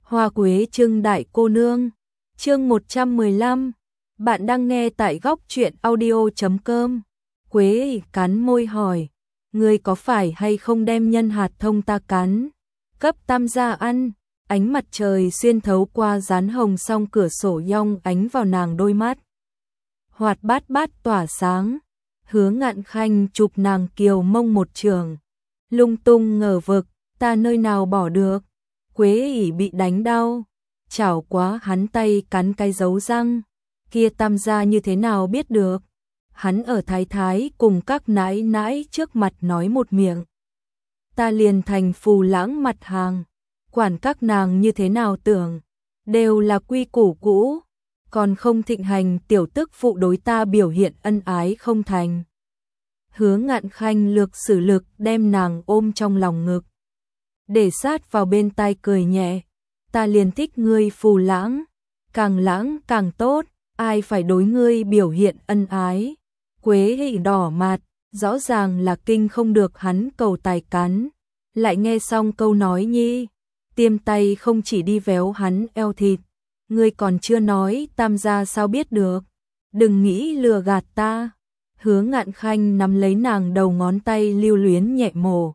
Hoa quế trưng đại cô nương. Chương 115. Bạn đang nghe tại góc truyện audio.com. Quế cắn môi hỏi, ngươi có phải hay không đem nhân hạt thông ta cắn, cấp tam gia ăn? Ánh mặt trời xuyên thấu qua dán hồng song cửa sổ yong ánh vào nàng đôi mắt. Hoạt bát bát tỏa sáng, Hứa Ngạn Khanh chụp nàng kiều mông một trường. Lung tung ngờ vực, ta nơi nào bỏ được. Quế ỉ bị đánh đau, chảo quá hắn tay cắn cái dấu răng. Kia tam gia như thế nào biết được? Hắn ở thái thái cùng các nãi nãi trước mặt nói một miệng. Ta liền thành phù lãng mặt hàng, quản các nàng như thế nào tưởng, đều là quy củ cũ, còn không thịnh hành tiểu tức phụ đối ta biểu hiện ân ái không thành. Hứa Ngạn Khanh lược sử lực đem nàng ôm trong lòng ngực, để sát vào bên tai cười nhẹ, ta liền thích ngươi phù lãng càng tốt, ai phải đối ngươi biểu hiện ân ái. Quế hỉ đỏ mặt, rõ ràng là kinh không được hắn cầu tài cắn, lại nghe xong câu nói nhi, tiêm tay không chỉ đi véo hắn eo thịt. Ngươi còn chưa nói tam gia sao biết được, đừng nghĩ lừa gạt ta. Hứa Ngạn Khanh nắm lấy nàng đầu ngón tay lưu luyến nhẹ mổ.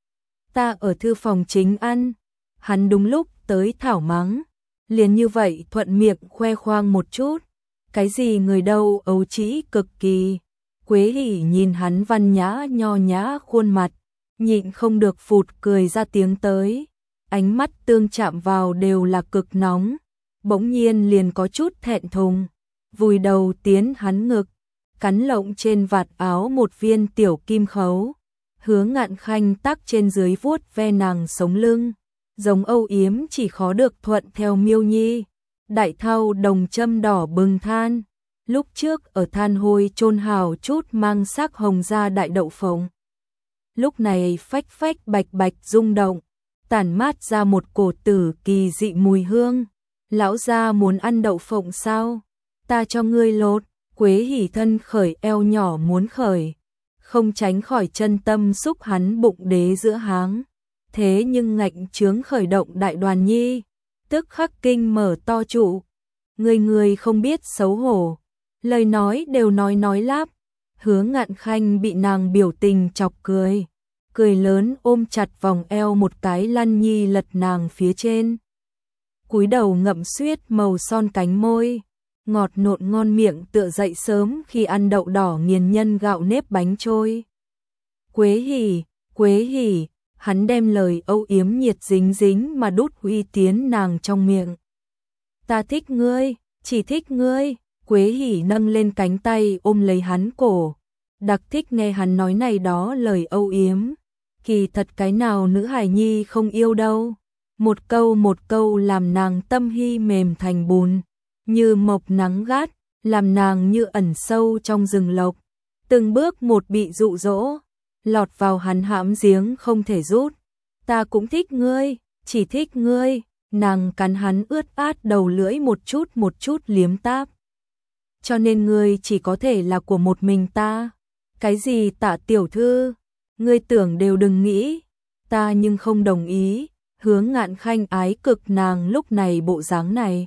Ta ở thư phòng chính ăn, hắn đúng lúc tới thảo mắng, liền như vậy thuận miệng khoe khoang một chút, cái gì người đâu ấu trĩ cực kỳ. Quế hỉ nhìn hắn văn nhã nho nhã khuôn mặt, nhịn không được phụt cười ra tiếng tới, ánh mắt tương chạm vào đều là cực nóng, bỗng nhiên liền có chút thẹn thùng, vùi đầu tiến hắn ngực, cắn lộng trên vạt áo một viên tiểu kim khấu. Hứa Ngạn Khanh tắc trên dưới vuốt ve nàng sống lưng, giống âu yếm chỉ khó được thuận theo miêu nhi. Đại thau đồng châm đỏ bừng than, lúc trước ở than hôi chôn hào chút mang sắc hồng ra đại đậu phộng. Lúc này phách phách bạch bạch rung động, tản mát ra một cổ tử kỳ dị mùi hương. Lão gia muốn ăn đậu phộng sao? Ta cho ngươi lột. Quế hỉ thân khởi eo nhỏ muốn khởi, không tránh khỏi chân tâm xúc hắn bụng đế giữa háng. Thế nhưng ngạnh chướng khởi động đại đoàn nhi, tức khắc kinh mở to trụ. Người không biết xấu hổ, lời nói đều nói láp. Hứa Ngạn Khanh bị nàng biểu tình chọc cười, cười lớn ôm chặt vòng eo một cái lăn nhi lật nàng phía trên. Cúi đầu ngậm suyết màu son cánh môi, ngọt nộn ngon miệng tựa dậy sớm khi ăn đậu đỏ nghiền nhân gạo nếp bánh trôi. Quế hỉ, hắn đem lời âu yếm nhiệt dính dính mà đút uy tiến nàng trong miệng. Ta thích ngươi, chỉ thích ngươi. Quế hỉ nâng lên cánh tay ôm lấy hắn cổ, đặc thích nghe hắn nói này đó lời âu yếm. Kỳ thật cái nào nữ hài nhi không yêu đâu. Một câu làm nàng tâm hy mềm thành bùn, như mộc nắng gắt, làm nàng như ẩn sâu trong rừng lộc. Từng bước một bị dụ dỗ, lọt vào hắn hãm giếng không thể rút. Ta cũng thích ngươi, chỉ thích ngươi. Nàng cắn hắn ướt át đầu lưỡi một chút liếm táp. Cho nên ngươi chỉ có thể là của một mình ta. Cái gì Tạ tiểu thư, ngươi tưởng đều đừng nghĩ. Ta nhưng không đồng ý. Hứa Ngạn Khanh ái cực nàng lúc này bộ dáng này.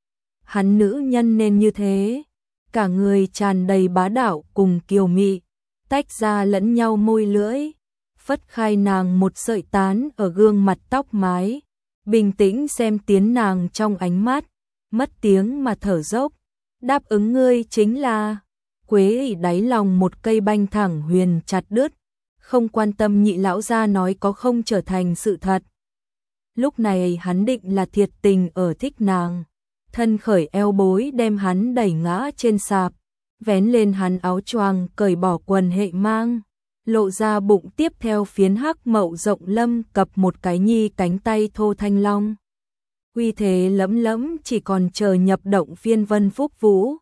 Hắn nữ nhân nên như thế, cả người tràn đầy bá đạo cùng kiều mị, tách ra lẫn nhau môi lưỡi, phất khai nàng một sợi tán ở gương mặt tóc mái, bình tĩnh xem tiến nàng trong ánh mắt, mất tiếng mà thở dốc, đáp ứng ngươi chính là. Quế ỉ đáy lòng một cây banh thẳng huyền chặt đứt, không quan tâm nhị lão gia nói có không trở thành sự thật. Lúc này hắn định là thiệt tình ở thích nàng, thân khởi eo bối đem hắn đẩy ngã trên sạp, vén lên hắn áo choàng cởi bỏ quần hệ mang, lộ ra bụng tiếp theo phiến hắc mậu rộng lâm cập một cái nhi cánh tay thô thanh long. Uy thế lẫm lẫm chỉ còn chờ nhập động phiên vân phúc vũ.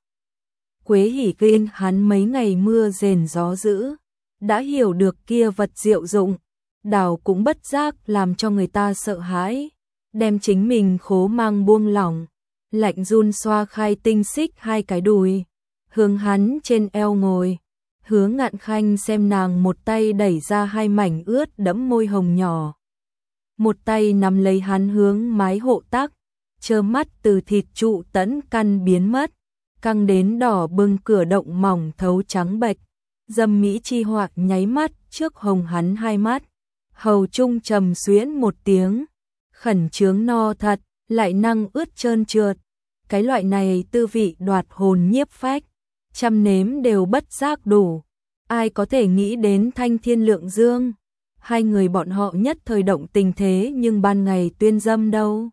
Quế hỉ kinh hắn mấy ngày mưa rền gió dữ, đã hiểu được kia vật diệu dụng, đảo cũng bất giác làm cho người ta sợ hãi, đem chính mình khố mang buông lỏng, lạnh run xoa khai tinh xích hai cái đùi, hướng hắn trên eo ngồi. Hứa Ngạn Khanh xem nàng một tay đẩy ra hai mảnh ướt đẫm môi hồng nhỏ, một tay nắm lấy hắn hướng mái hộ tắc, trơ mắt từ thịt trụ tẫn căn biến mất, căng đến đỏ bừng cửa động mỏng thấu trắng bệch, dâm mỹ chi hoạt nháy mắt trước hồng hắn hai mắt. Hầu trung trầm xuyễn một tiếng, khẩn trướng no thật, lại năng ướt trơn trượt. Cái loại này tư vị đoạt hồn nhiếp phách, trăm nếm đều bất giác đủ. Ai có thể nghĩ đến Thanh Thiên Lượng Dương? Hai người bọn họ nhất thời động tình thế nhưng ban ngày tuyên dâm đâu.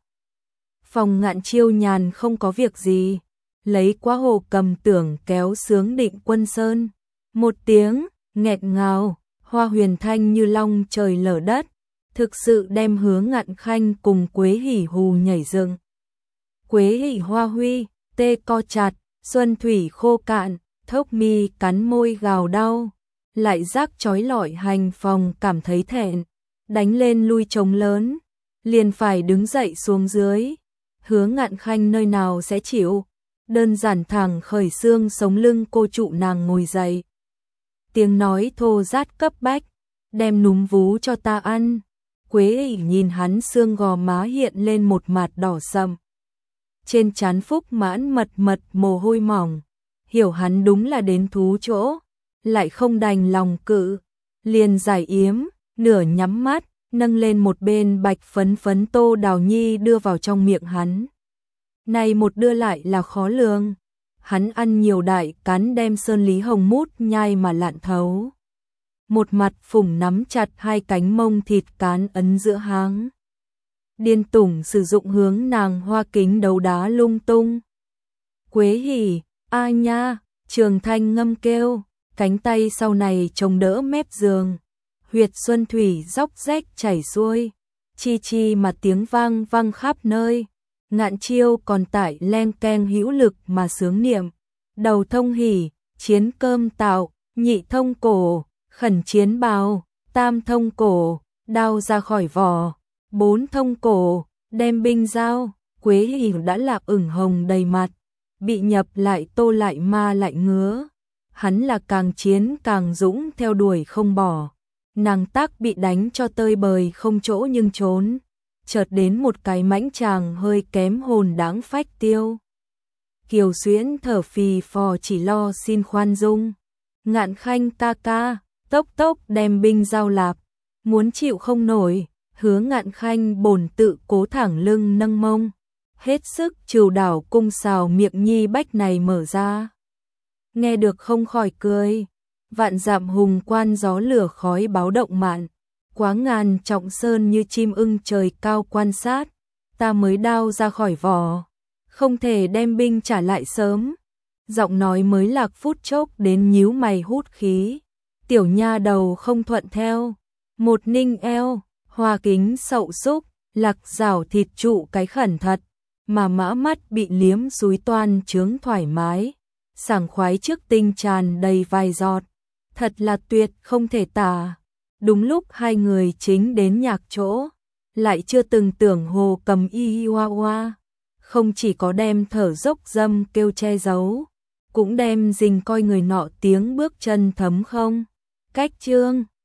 Phòng Ngạn Chiêu nhàn không có việc gì, lấy quá hồ cầm tưởng kéo sướng Định Quân Sơn. Một tiếng, nghẹt ngào, hoa huyền thanh như long trời lở đất, thực sự đem Hứa Ngạn Khanh cùng Quế Hỉ hù nhảy dựng. Quế Hỉ hoa huy, tê co chặt, xuân thủy khô cạn, thốc mi cắn môi gào đau, lại giác chói lọi hành phòng cảm thấy thẹn, đánh lên lui trống lớn, liền phải đứng dậy xuống dưới. Hứa Ngạn Khanh nơi nào sẽ chịu, đơn giản thẳng khởi xương sống lưng cô trụ nàng ngồi dậy. Tiếng nói thô rát cấp bách, đem núm vú cho ta ăn. Quế Hỉ nhìn hắn xương gò má hiện lên một mặt đỏ sậm. Trên trán phúc mãn mật mồ hôi mỏng, hiểu hắn đúng là đến thú chỗ, lại không đành lòng cự, liền giải yếm, nửa nhắm mắt, nâng lên một bên bạch phấn tô đào nhi đưa vào trong miệng hắn. Này một đưa lại là khó lường, hắn ăn nhiều đại cắn đem sơn lý hồng mút nhai mà lạn thấu. Một mặt phủng nắm chặt hai cánh mông thịt cán ấn giữa háng. Điên tủng sử dụng hướng nàng hoa kính đấu đá lung tung. Quế Hỉ, a nha, Trường Thanh ngâm kêu, cánh tay sau này chống đỡ mép giường. Huyệt xuân thủy róc rách chảy xuôi, chi chi mà tiếng vang vang khắp nơi. Ngạn Chiêu còn tại len keng hữu lực mà sướng niệm. Đầu thông hỉ, chiến cơm tạo, nhị thông cổ, khẩn chiến bào, tam thông cổ, đao ra khỏi vỏ, bốn thông cổ, đem binh giao. Quế Hỉ đã lạc ửng hồng đầy mặt, bị nhập lại tô lại ma lại ngứa. Hắn là càng chiến càng dũng theo đuổi không bỏ. Nàng tác bị đánh cho tơi bời không chỗ nhưng trốn. Chợt đến một cái mãnh chàng hơi kém hồn đáng phách tiêu. Kiều Xuyễn thở phì phò chỉ lo xin khoan dung. Ngạn Khanh ca ca, tốc đem binh giao lạp. Muốn chịu không nổi, Hứa Ngạn Khanh bổn tự cố thẳng lưng nâng mông. Hết sức trừ đảo cung xào miệng nhi bách này mở ra. Nghe được không khỏi cười. Vạn dặm hùng quan gió lửa khói báo động mạn. Quá ngàn trọng sơn như chim ưng trời cao quan sát. Ta mới đao ra khỏi vỏ, không thể đem binh trả lại sớm. Giọng nói mới lạc phút chốc đến nhíu mày hút khí. Tiểu nha đầu không thuận theo. Một ninh eo, hoa kính sậu xúc, lạc rảo thịt trụ cái khẩn thật. Mà mã mắt bị liếm súi toan trướng thoải mái. Sảng khoái trước tinh tràn đầy vài giọt. Thật là tuyệt không thể tả. Đúng lúc hai người chính đến nhạc chỗ, lại chưa từng tưởng hồ cầm y hoa hoa. Không chỉ có đem thở dốc dâm kêu che giấu, cũng đem dình coi người nọ tiếng bước chân thấm không. Cách chương